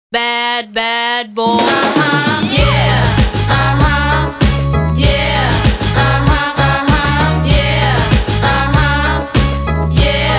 Bad, bad boy. Yeah. Yeah. Yeah. Yeah.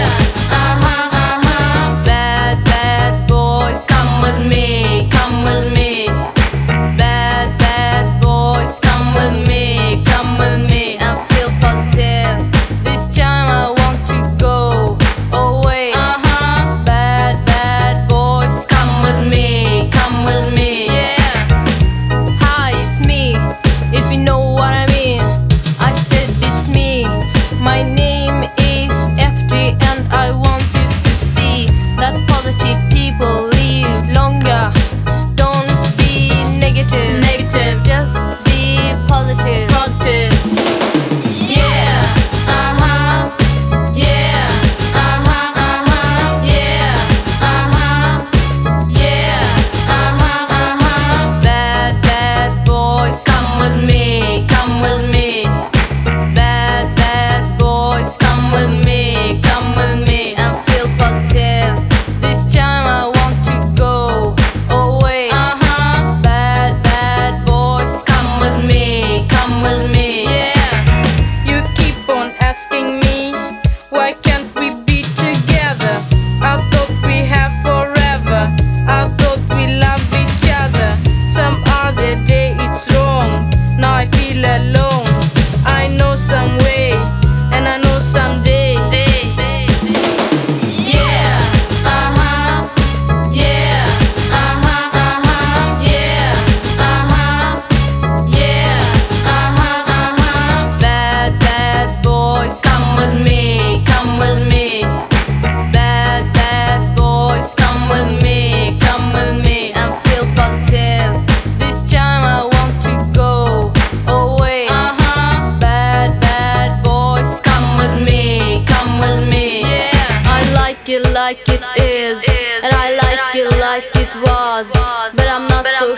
Bad, bad boys. Come with me. Come with me. Bad, bad boys. Come with me. Come with me. I feel positive. This time I want to go away. Bad, bad boys. Come with me. Come with me. Yeah. Hi, it's me. If you know what I mean. I said it's me. My name is FD and I wanted to see that positive people live longer. Don't be negative. Negative. Just be positive. Positive. Yeah. Yeah. Yeah. Yeah. Bad, bad boys. Come with me. Come with me. Bad, bad boys. Come with me. Come with me. I feel positive. This time I want to go away. Bad, bad boys. Come with me. Come with me. Yeah. You keep on asking me, why can't we be together? I thought we have forever. I thought we love each other. Some other day it's wrong. Now I feel alone. I know some way, and I know someday. Yeah. Yeah. Yeah. Yeah. Bad, bad boys. Come with me. Come with me. Bad, bad boys. Come with me. Come with me. I feel positive. This time I want to go away. Bad, bad boys. Come with me. Come with me. Yeah. I like it is, and I like it like it was, but I'm not so